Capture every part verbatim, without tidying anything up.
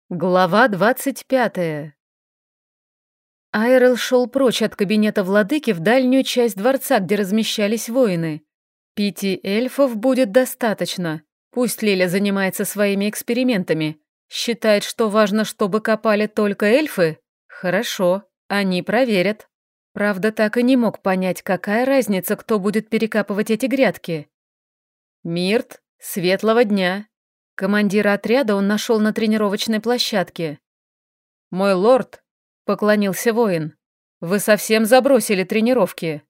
Глава двадцать пятая. Айрел шел прочь от кабинета владыки в дальнюю часть дворца, где размещались воины. Пяти эльфов будет достаточно. Пусть Лиля занимается своими экспериментами. Считает, что важно, чтобы копали только эльфы? Хорошо, они проверят. Правда, так и не мог понять, какая разница, кто будет перекапывать эти грядки. Мирт, светлого дня. Командира отряда он нашел на тренировочной площадке. «Мой лорд», — поклонился воин, — «вы совсем забросили тренировки».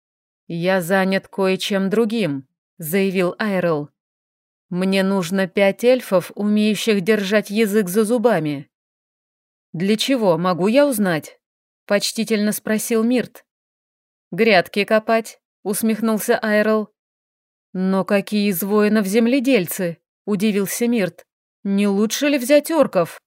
«Я занят кое-чем другим», — заявил Айрел. «Мне нужно пять эльфов, умеющих держать язык за зубами». «Для чего, могу я узнать?» — почтительно спросил Мирт. «Грядки копать», — усмехнулся Айрел. «Но какие из воинов земледельцы?» — удивился Мирт. «Не лучше ли взять орков?»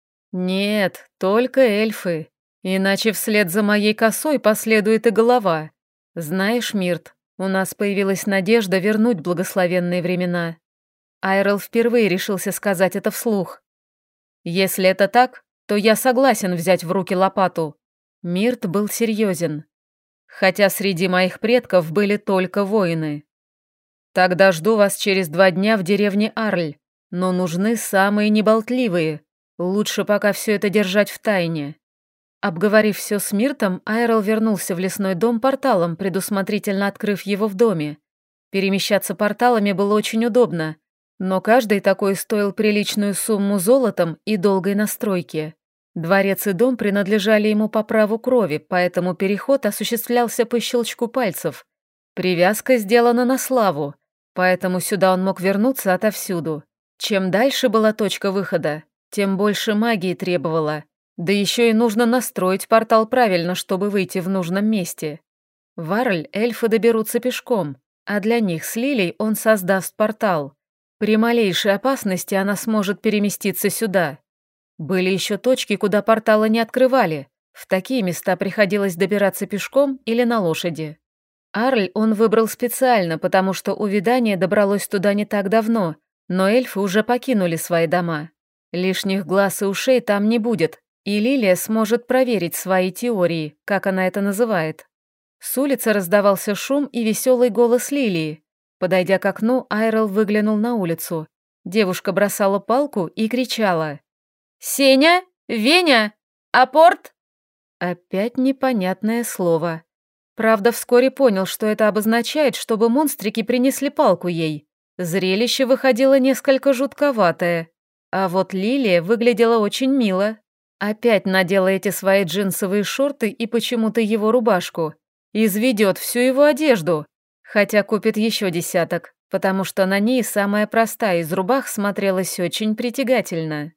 «Нет, только эльфы. Иначе вслед за моей косой последует и голова. Знаешь, Мирт, у нас появилась надежда вернуть благословенные времена». Айрел впервые решился сказать это вслух. «Если это так, то я согласен взять в руки лопату». Мирт был серьезен. «Хотя среди моих предков были только воины. Тогда жду вас через два дня в деревне Арль, но нужны самые неболтливые. Лучше пока все это держать в тайне». Обговорив все с Миртом, Айрел вернулся в лесной дом порталом, предусмотрительно открыв его в доме. Перемещаться порталами было очень удобно, но каждый такой стоил приличную сумму золотом и долгой настройки. Дворец и дом принадлежали ему по праву крови, поэтому переход осуществлялся по щелчку пальцев. Привязка сделана на славу, поэтому сюда он мог вернуться отовсюду. Чем дальше была точка выхода, тем больше магии требовала. Да еще и нужно настроить портал правильно, чтобы выйти в нужном месте. В Арль эльфы доберутся пешком, а для них с Лилей он создаст портал. При малейшей опасности она сможет переместиться сюда. Были еще точки, куда порталы не открывали. В такие места приходилось добираться пешком или на лошади. Арль он выбрал специально, потому что увядание добралось туда не так давно, но эльфы уже покинули свои дома. Лишних глаз и ушей там не будет, и Лилия сможет проверить свои теории, как она это называет. С улицы раздавался шум и веселый голос Лилии. Подойдя к окну, Айрел выглянул на улицу. Девушка бросала палку и кричала: «Сеня! Веня! Апорт!» Опять непонятное слово. Правда, вскоре понял, что это обозначает, чтобы монстрики принесли палку ей. Зрелище выходило несколько жутковатое. А вот Лилия выглядела очень мило. Опять надела эти свои джинсовые шорты и почему-то его рубашку. Изведет всю его одежду. Хотя купит еще десяток, потому что на ней самая простая из рубах смотрелась очень притягательно.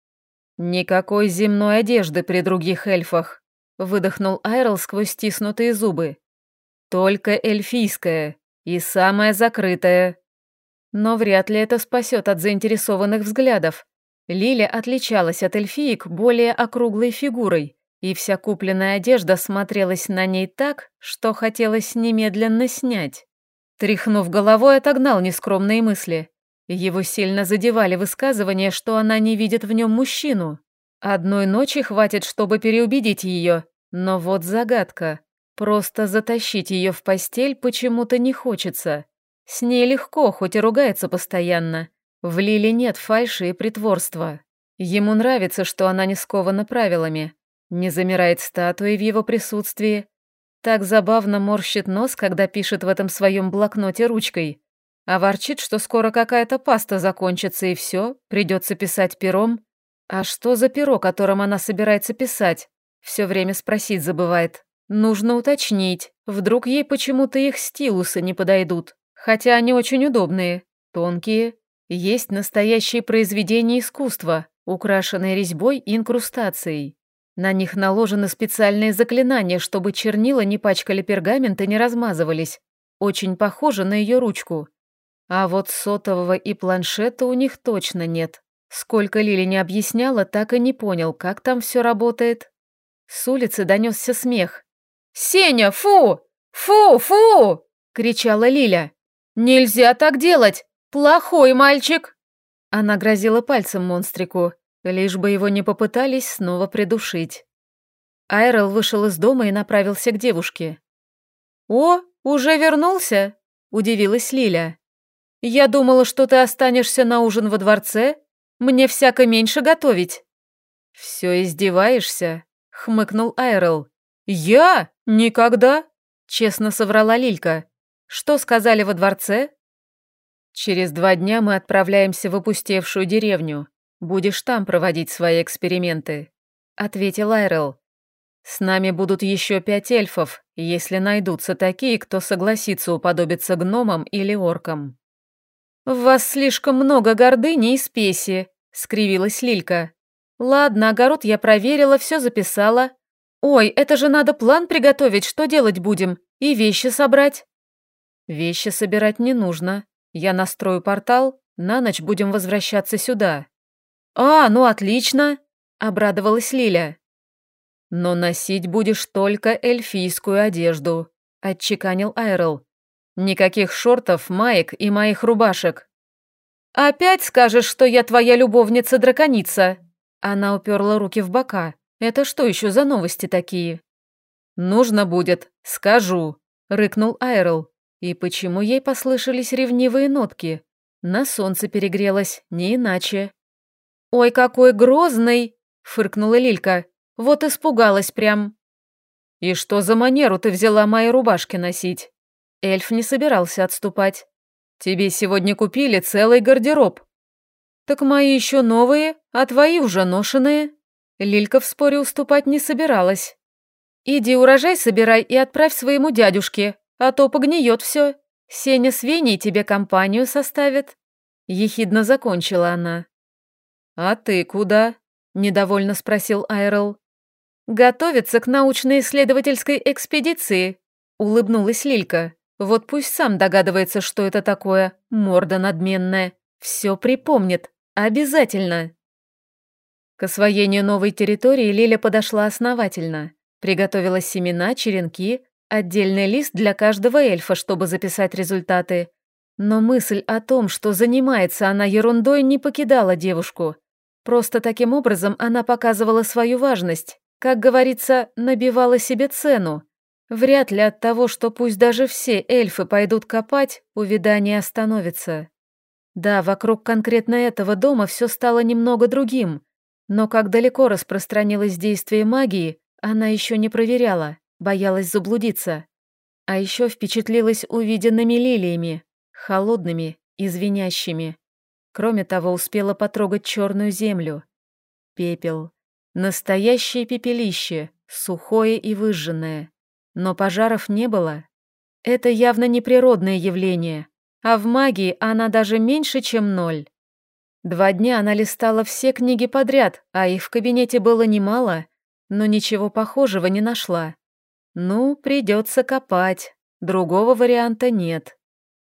«Никакой земной одежды при других эльфах», — выдохнул Айрел сквозь стиснутые зубы. «Только эльфийская и самая закрытая». Но вряд ли это спасет от заинтересованных взглядов. Лиля отличалась от эльфиек более округлой фигурой, и вся купленная одежда смотрелась на ней так, что хотелось немедленно снять. Тряхнув головой, отогнал нескромные мысли. Его сильно задевали высказывания, что она не видит в нем мужчину. Одной ночи хватит, чтобы переубедить ее, но вот загадка. Просто затащить ее в постель почему-то не хочется. С ней легко, хоть и ругается постоянно. В Лиле нет фальши и притворства. Ему нравится, что она не скована правилами, не замирает статуей в его присутствии. Так забавно морщит нос, когда пишет в этом своем блокноте ручкой. А ворчит, что скоро какая-то паста закончится и все, придется писать пером. А что за перо, которым она собирается писать? Все время спросить забывает. Нужно уточнить, вдруг ей почему-то их стилусы не подойдут. Хотя они очень удобные, тонкие. Есть настоящие произведения искусства, украшенные резьбой и инкрустацией. На них наложены специальные заклинания, чтобы чернила не пачкали пергамент и не размазывались. Очень похоже на ее ручку. А вот сотового и планшета у них точно нет. Сколько Лили не объясняла, так и не понял, как там все работает. С улицы донесся смех. «Сеня, фу! Фу, фу!» — кричала Лиля. «Нельзя так делать! Плохой мальчик!» Она грозила пальцем монстрику. лишь бы его не попытались снова придушить. Айрел вышел из дома и направился к девушке. «О, уже вернулся?» – удивилась Лиля. «Я думала, что ты останешься на ужин во дворце. Мне всяко меньше готовить». «Все издеваешься?» – хмыкнул Айрел. «Я? Никогда!» – честно соврала Лилька. «Что сказали во дворце?» «Через два дня мы отправляемся в опустевшую деревню. Будешь там проводить свои эксперименты», — ответил Айрел. «С нами будут еще пять эльфов, если найдутся такие, кто согласится уподобиться гномам или оркам». «В вас слишком много гордыни и спеси», — скривилась Лилька. «Ладно, огород я проверила, все записала. Ой, это же надо план приготовить, что делать будем, и вещи собрать». «Вещи собирать не нужно. Я настрою портал, на ночь будем возвращаться сюда». «А, ну отлично», — обрадовалась Лиля. «Но носить будешь только эльфийскую одежду», — отчеканил Айрел. «Никаких шортов, маек и моих рубашек». «Опять скажешь, что я твоя любовница-драконица?» Она уперла руки в бока. «Это что еще за новости такие?» «Нужно будет, скажу», — рыкнул Айрел. И почему ей послышались ревнивые нотки? На солнце перегрелась, не иначе. «Ой, какой грозный!» — фыркнула Лилька. «Вот испугалась прям». «И что за манеру ты взяла мои рубашки носить?» Эльф не собирался отступать. «Тебе сегодня купили целый гардероб». «Так мои еще новые, а твои уже ношеные». Лилька в споре уступать не собиралась. «Иди урожай собирай и отправь своему дядюшке, а то погниет все. Сеня с Веней тебе компанию составит». Ехидно закончила она. «А ты куда?» – недовольно спросил Айрел. «Готовится к научно-исследовательской экспедиции», – улыбнулась Лилька. «Вот пусть сам догадывается, что это такое, морда надменная. Все припомнит. Обязательно». К освоению новой территории Лиля подошла основательно. Приготовила семена, черенки, отдельный лист для каждого эльфа, чтобы записать результаты. Но мысль о том, что занимается она ерундой, не покидала девушку. Просто таким образом она показывала свою важность, как говорится, набивала себе цену. Вряд ли от того, что пусть даже все эльфы пойдут копать, увядание остановится. Да, вокруг конкретно этого дома все стало немного другим, но как далеко распространилось действие магии, она еще не проверяла, боялась заблудиться. А еще впечатлилась увиденными лилиями, холодными и звенящими. Кроме того, успела потрогать черную землю. Пепел. Настоящее пепелище, сухое и выжженное. Но пожаров не было. Это явно не природное явление, а в магии она даже меньше, чем ноль. Два дня она листала все книги подряд, а их в кабинете было немало, но ничего похожего не нашла. Ну, придется копать, другого варианта нет.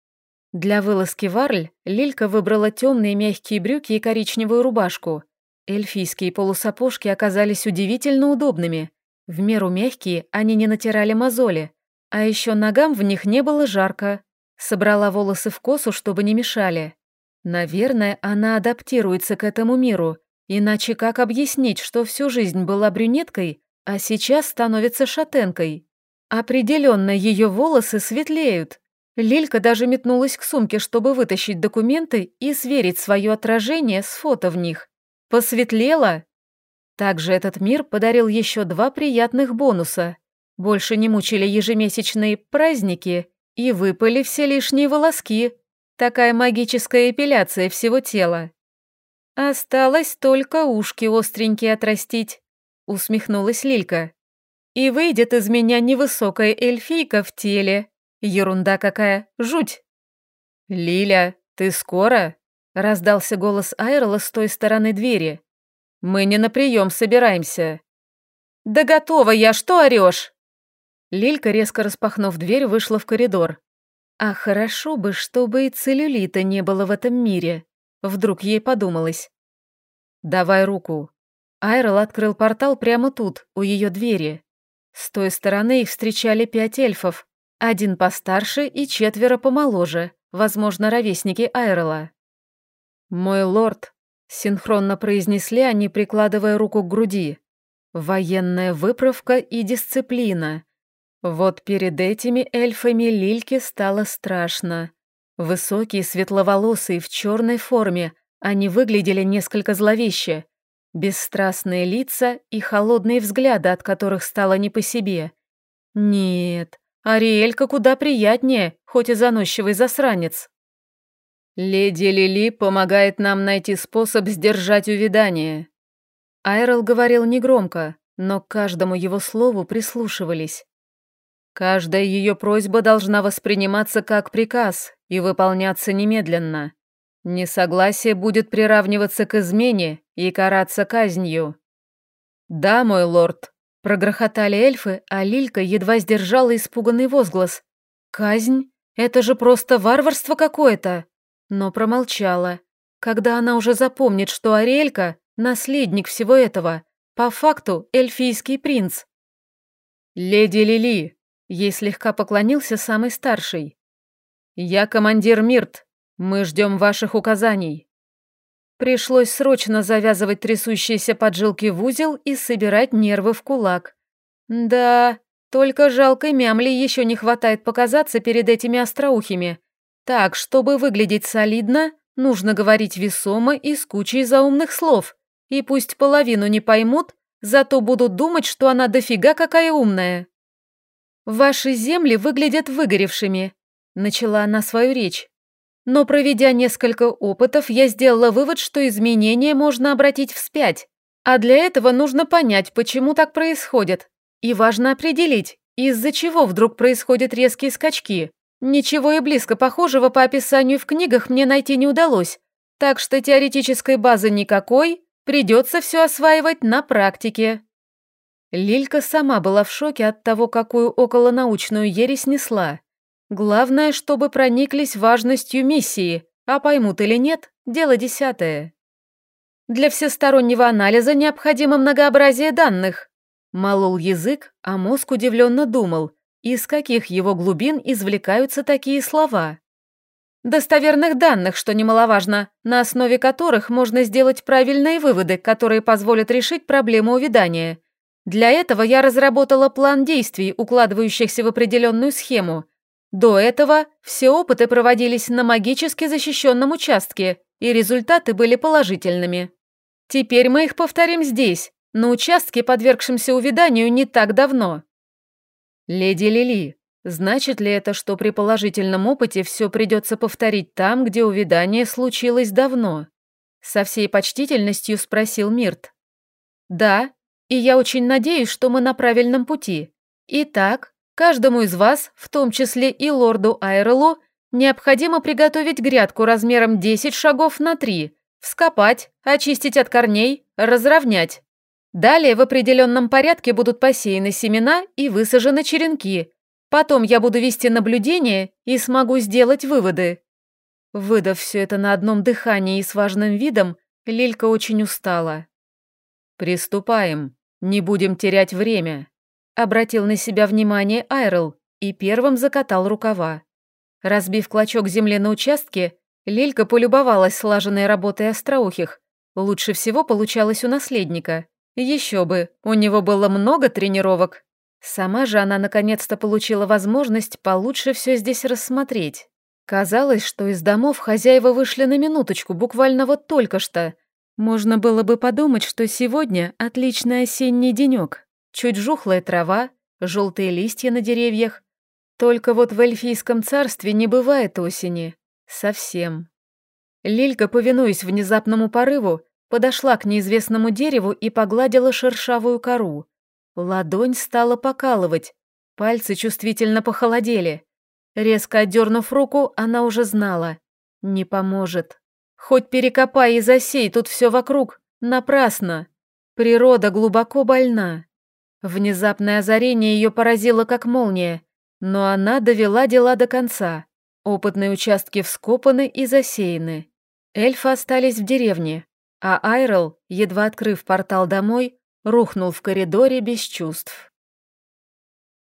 Для вылазки в Арль Лилька выбрала темные мягкие брюки и коричневую рубашку. Эльфийские полусапожки оказались удивительно удобными. В меру мягкие, они не натирали мозоли. А еще ногам в них не было жарко. Собрала волосы в косу, чтобы не мешали. Наверное, она адаптируется к этому миру. Иначе как объяснить, что всю жизнь была брюнеткой, а сейчас становится шатенкой? Определенно, ее волосы светлеют. Лилька даже метнулась к сумке, чтобы вытащить документы и сверить свое отражение с фото в них. Посветлело. Также этот мир подарил еще два приятных бонуса. Больше не мучили ежемесячные праздники и выпали все лишние волоски. Такая магическая эпиляция всего тела. «Осталось только ушки остренькие отрастить», — усмехнулась Лилька. «И выйдет из меня невысокая эльфийка в теле. Ерунда какая, жуть!» «Лиля, ты скоро?» — раздался голос Айрла с той стороны двери. «Мы не на прием собираемся». «Да готова я, что орешь?» Лилька, резко распахнув дверь, вышла в коридор. А хорошо бы, чтобы и целлюлита не было в этом мире. Вдруг ей подумалось. «Давай руку». Айрл открыл портал прямо тут, у ее двери. С той стороны их встречали пять эльфов. Один постарше и четверо помоложе, возможно, ровесники Айрла. «Мой лорд», — Синхронно произнесли они, прикладывая руку к груди. Военная выправка и дисциплина. Вот перед этими эльфами Лильке стало страшно. Высокие, светловолосые, в черной форме, они выглядели несколько зловеще. Бесстрастные лица и холодные взгляды, от которых стало не по себе. Нет, Ариэлька куда приятнее, хоть и заносчивый засранец. «Леди Лили помогает нам найти способ сдержать увядание». Айрел говорил негромко, но к каждому его слову прислушивались. Каждая ее просьба должна восприниматься как приказ и выполняться немедленно. Несогласие будет приравниваться к измене и караться казнью. «Да, мой лорд», — прогрохотали эльфы, а Лилька едва сдержала испуганный возглас. «Казнь? Это же просто варварство какое-то!» Но промолчала. Когда она уже запомнит, что Ариэлька — наследник всего этого, по факту эльфийский принц. «Леди Лили», — ей слегка поклонился самый старший. «Я командир Мирт. Мы ждем ваших указаний». Пришлось срочно завязывать трясущиеся поджилки в узел и собирать нервы в кулак. Да, только жалкой мямли еще не хватает показаться перед этими остроухими. Так, чтобы выглядеть солидно, нужно говорить весомо и с кучей заумных слов. И пусть половину не поймут, зато будут думать, что она дофига какая умная. «Ваши земли выглядят выгоревшими», — начала она свою речь. «Но проведя несколько опытов, я сделала вывод, что изменения можно обратить вспять. А для этого нужно понять, почему так происходит. И важно определить, из-за чего вдруг происходят резкие скачки. Ничего и близко похожего по описанию в книгах мне найти не удалось, так что теоретической базы никакой, придется все осваивать на практике». Лилька сама была в шоке от того, какую околонаучную ересь несла. Главное, чтобы прониклись важностью миссии, а поймут или нет, дело десятое. Для всестороннего анализа необходимо многообразие данных. Молол язык, а мозг удивленно думал, из каких его глубин извлекаются такие слова. Достоверных данных, что немаловажно, на основе которых можно сделать правильные выводы, которые позволят решить проблему увядания. Для этого я разработала план действий, укладывающихся в определенную схему. До этого все опыты проводились на магически защищенном участке, и результаты были положительными. Теперь мы их повторим здесь, на участке, подвергшемся увяданию не так давно. «Леди Лили, значит ли это, что при положительном опыте все придется повторить там, где увядание случилось давно?» Со всей почтительностью спросил Мирт. «Да, и я очень надеюсь, что мы на правильном пути. Итак, каждому из вас, в том числе и лорду Айрелу, необходимо приготовить грядку размером десять шагов на три, вскопать, очистить от корней, разровнять. Далее в определенном порядке будут посеяны семена и высажены черенки. Потом я буду вести наблюдение и смогу сделать выводы». Выдав все это на одном дыхании и с важным видом, Лилька очень устала. «Приступаем, не будем терять время», — обратил на себя внимание Айрел и первым закатал рукава. Разбив клочок земли на участке, Лилька полюбовалась слаженной работой остроухих. Лучше всего получалось у наследника. Еще бы, у него было много тренировок. Сама же она наконец-то получила возможность получше все здесь рассмотреть. Казалось, что из домов хозяева вышли на минуточку, буквально вот только что. Можно было бы подумать, что сегодня отличный осенний денек. Чуть жухлая трава, желтые листья на деревьях. Только вот в эльфийском царстве не бывает осени. Совсем. Лилька, повинуясь внезапному порыву, подошла к неизвестному дереву и погладила шершавую кору. Ладонь стала покалывать, пальцы чувствительно похолодели. Резко отдернув руку, она уже знала. Не поможет. Хоть перекопай и засей тут все вокруг, напрасно. Природа глубоко больна. Внезапное озарение ее поразило как молния, но она довела дела до конца. Опытные участки вскопаны и засеяны. Эльфы остались в деревне, а Айрел, едва открыв портал домой, рухнул в коридоре без чувств.